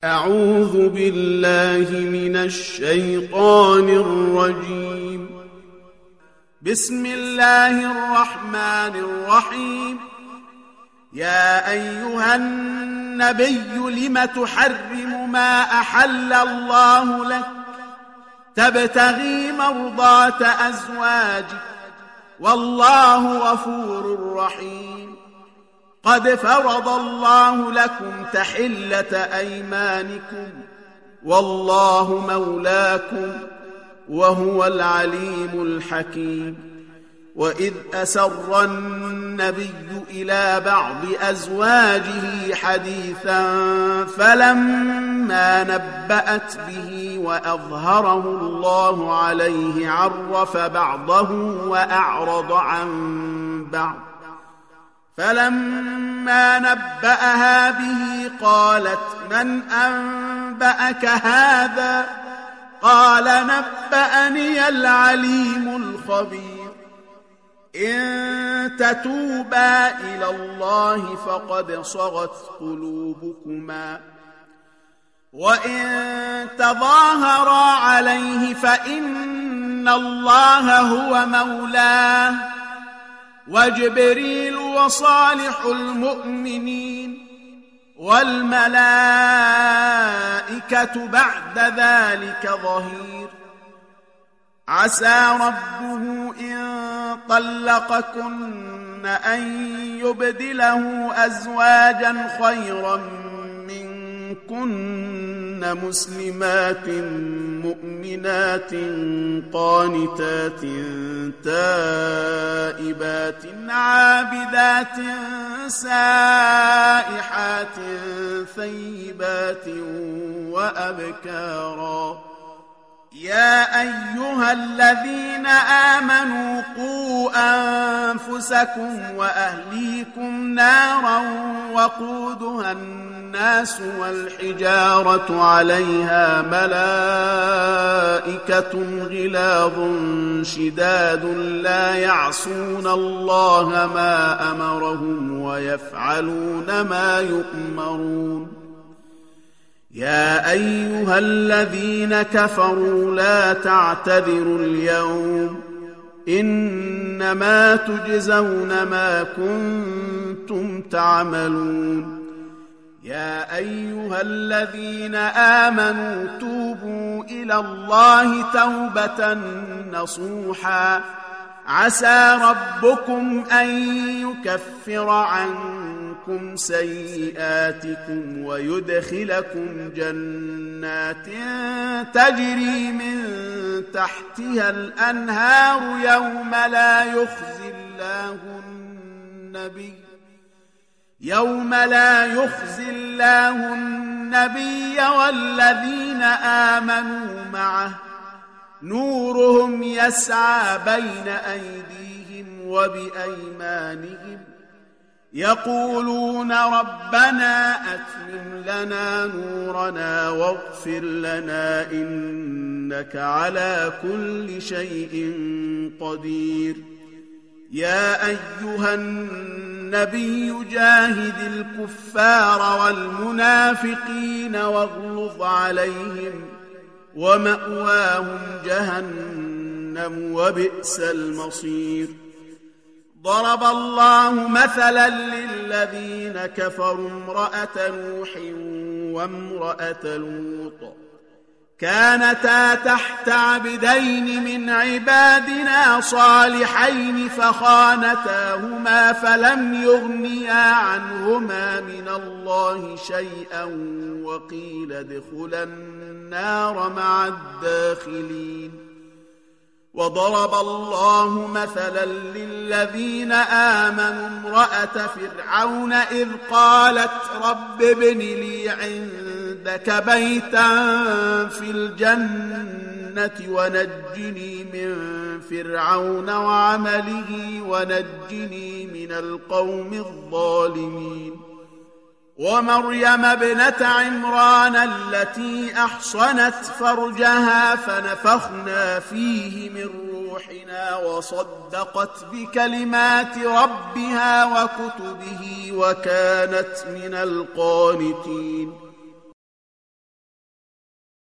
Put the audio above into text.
أعوذ بالله من الشيطان الرجيم. بسم الله الرحمن الرحيم. يا أيها النبي لم تحرم ما أحل الله لك تبتغي مرضات أزواجك والله غفور رحيم. قد فرض الله لكم تحلة أيمانكم والله مولاكم وهو العليم الحكيم. وإذ أسر النبي إلى بعض أزواجه حديثا فلما نبأت به وأظهره الله عليه عرف بعضه وأعرض عن بعض. فلما نبأها به قالت من أنبأك هذا؟ قال نبأني العليم الخبير. إن تتوبا إلى الله فقد صغت قلوبكما وإن تظاهرا عليه فإن الله هو مولاه وجبريل وصالح المؤمنين والملائكة بعد ذلك ظهير. عسى ربه إن طلقكن أن يبدله أزواجا خيرا منكن مسلمات مؤمنات قانتات تائبات عابدات سائحات ثيبات وأبكارا. يا أيها الذين آمنوا قوا أنفسكم وأهليكم نارا وقودها الناس والحجارة عليها ملائكة غلاظ شداد لا يعصون الله ما أمرهم ويفعلون ما يؤمرون. يا أيها الذين كفروا لا تعتذروا اليوم إنما تجزون ما كنتم تعملون. يا أيها الذين آمنوا توبوا إلى الله توبة نصوحا عسى ربكم أن يكفر عنكم سيئاتكم ويدخلكم جنات تجري من تحتها الأنهار يوم لا يخزي الله النبي والذين آمنوا معه نورهم يسعى بين أيديهم وبأيمانهم يقولون ربنا أتمم لنا نورنا واغفر لنا إنك على كل شيء قدير. يا أيها النبي جاهد الكفار والمنافقين واغلظ عليهم ومأواهم جهنم وبئس المصير. ضرب الله مثلا للذين كفروا امرأة نوح وامرأة لوط كانتا تحت عبدين من عبادنا صالحين فخانتاهما فلم يغنيا عنهما من الله شيئا وقيل ادخلا النار مع الداخلين. وضرب الله مثلا للذين آمنوا امرأة فرعون إذ قالت رب ابن لي عندك بيتا في الجنة ونجني من فرعون وعمله ونجني من القوم الظالمين. ومريم ابنة عمران التي أحصنت فرجها فنفخنا فيه من روحنا وصدقت بكلمات ربها وكتبه وكانت من القانتين.